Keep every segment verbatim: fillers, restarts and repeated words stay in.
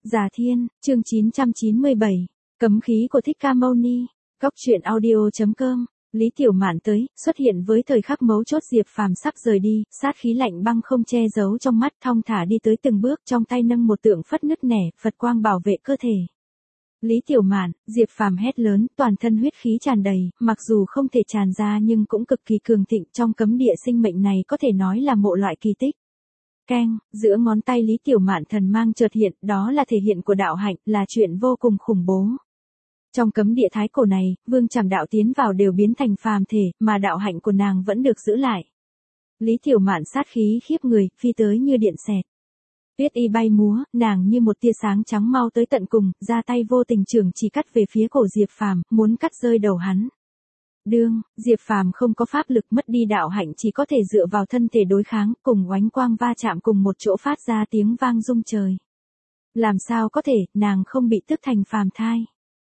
Già Thiên, chương chín trăm chín mươi bảy, Cấm khí của Thích Ca Mâu Ni. Góc truyện audio chấm com. Lý Tiểu Mạn tới, xuất hiện với thời khắc mấu chốt. Diệp Phàm sắp rời đi, sát khí lạnh băng không che giấu trong mắt, thong thả đi tới từng bước, trong tay nâng một tượng phất nứt nẻ, Phật quang bảo vệ cơ thể. Lý Tiểu Mạn, Diệp Phàm hét lớn, toàn thân huyết khí tràn đầy, mặc dù không thể tràn ra nhưng cũng cực kỳ cường thịnh, trong cấm địa sinh mệnh này có thể nói là một loại kỳ tích. Keng, giữa ngón tay Lý Tiểu Mạn thần mang chợt hiện, đó là thể hiện của đạo hạnh, là chuyện vô cùng khủng bố. Trong cấm địa thái cổ này, vương trảm đạo tiến vào đều biến thành phàm thể, mà đạo hạnh của nàng vẫn được giữ lại. Lý Tiểu Mạn sát khí khiếp người, phi tới như điện xẹt. Tuyết y bay múa, nàng như một tia sáng trắng mau tới tận cùng, ra tay vô tình trường chỉ cắt về phía cổ Diệp Phàm, muốn cắt rơi đầu hắn. Đương, Diệp Phàm không có pháp lực, mất đi đạo hạnh, chỉ có thể dựa vào thân thể đối kháng, cùng oánh quang va chạm cùng một chỗ phát ra tiếng vang rung trời. Làm sao có thể, nàng không bị tức thành phàm thai.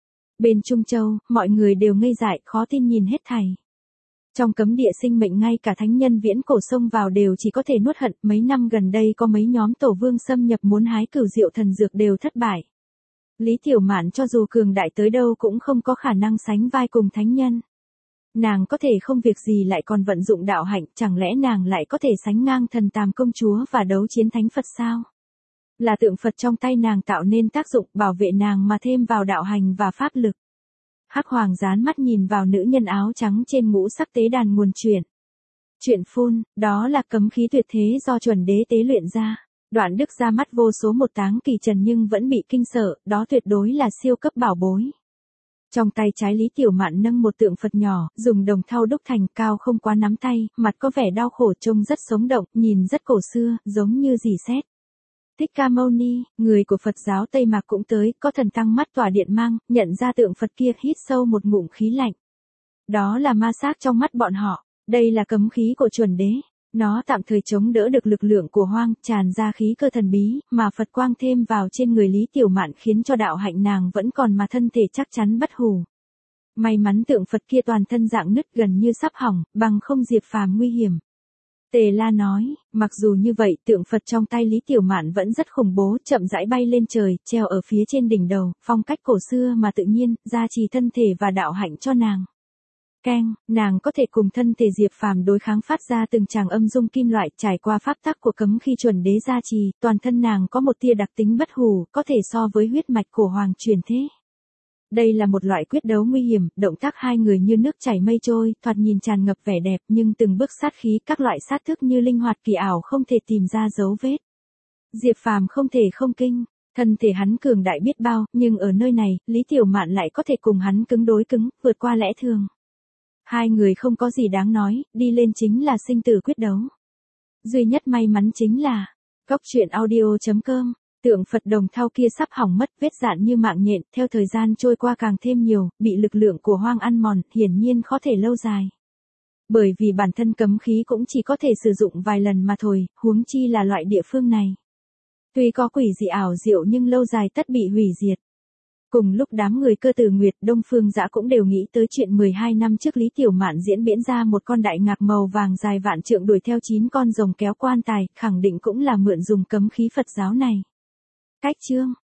Bên Trung Châu, mọi người đều ngây dại, khó tin nhìn hết thảy. Trong cấm địa sinh mệnh ngay cả thánh nhân viễn cổ xông vào đều chỉ có thể nuốt hận, mấy năm gần đây có mấy nhóm tổ vương xâm nhập muốn hái cửu diệu thần dược đều thất bại. Lý Tiểu Mạn cho dù cường đại tới đâu cũng không có khả năng sánh vai cùng thánh nhân. Nàng có thể không việc gì lại còn vận dụng đạo hạnh, chẳng lẽ nàng lại có thể sánh ngang thần Tàm công chúa và đấu chiến thánh Phật sao? Là tượng Phật trong tay nàng tạo nên tác dụng bảo vệ nàng mà thêm vào đạo hành và pháp lực. Hắc Hoàng dán mắt nhìn vào nữ nhân áo trắng trên ngũ sắc tế đàn nguồn chuyển. Chuyện phun, đó là cấm khí tuyệt thế do chuẩn đế tế luyện ra. Đoạn Đức ra mắt vô số một táng kỳ trần nhưng vẫn bị kinh sợ, đó tuyệt đối là siêu cấp bảo bối. Trong tay trái Lý Tiểu Mạn nâng một tượng Phật nhỏ, dùng đồng thau đúc thành, cao không quá nắm tay, mặt có vẻ đau khổ, trông rất sống động, nhìn rất cổ xưa, giống như rỉ sét. Thích Ca Mâu Ni, người của Phật giáo Tây Mạc cũng tới, có thần tăng mắt tỏa điện mang, nhận ra tượng Phật kia, hít sâu một ngụm khí lạnh. Đó là ma xác trong mắt bọn họ, đây là cấm khí của chuẩn đế. Nó tạm thời chống đỡ được lực lượng của hoang, tràn ra khí cơ thần bí, mà Phật quang thêm vào trên người Lý Tiểu Mạn khiến cho đạo hạnh nàng vẫn còn mà thân thể chắc chắn bất hủ. May mắn tượng Phật kia toàn thân dạng nứt gần như sắp hỏng, bằng không Diệp Phàm nguy hiểm. Tề La nói, mặc dù như vậy tượng Phật trong tay Lý Tiểu Mạn vẫn rất khủng bố, chậm rãi bay lên trời, treo ở phía trên đỉnh đầu, phong cách cổ xưa mà tự nhiên, gia trì thân thể và đạo hạnh cho nàng. Keng, nàng có thể cùng thân thể Diệp Phàm đối kháng, phát ra từng tràng âm dung kim loại, trải qua pháp tắc của cấm khi chuẩn đế gia trì, toàn thân nàng có một tia đặc tính bất hủ, có thể so với huyết mạch cổ hoàng truyền thế. Đây là một loại quyết đấu nguy hiểm, động tác hai người như nước chảy mây trôi, thoạt nhìn tràn ngập vẻ đẹp, nhưng từng bước sát khí, các loại sát thức như linh hoạt kỳ ảo không thể tìm ra dấu vết. Diệp Phàm không thể không kinh, thân thể hắn cường đại biết bao, nhưng ở nơi này, Lý Tiểu Mạn lại có thể cùng hắn cứng đối cứng, vượt qua lẽ thường. Hai người không có gì đáng nói, đi lên chính là sinh tử quyết đấu. Duy nhất may mắn chính là, góc truyện audio chấm com, tượng Phật đồng thau kia sắp hỏng mất, vết dạn như mạng nhện, theo thời gian trôi qua càng thêm nhiều, bị lực lượng của hoang ăn mòn, hiển nhiên khó thể lâu dài. Bởi vì bản thân cấm khí cũng chỉ có thể sử dụng vài lần mà thôi, huống chi là loại địa phương này. Tuy có quỷ dị ảo diệu nhưng lâu dài tất bị hủy diệt. Cùng lúc đám người Cơ Tử Nguyệt, Đông Phương Dã cũng đều nghĩ tới chuyện mười hai năm trước Lý Tiểu Mạn diễn biến ra một con đại ngạc màu vàng dài vạn trượng đuổi theo chín con rồng kéo quan tài, khẳng định cũng là mượn dùng cấm khí Phật giáo này. Cách chương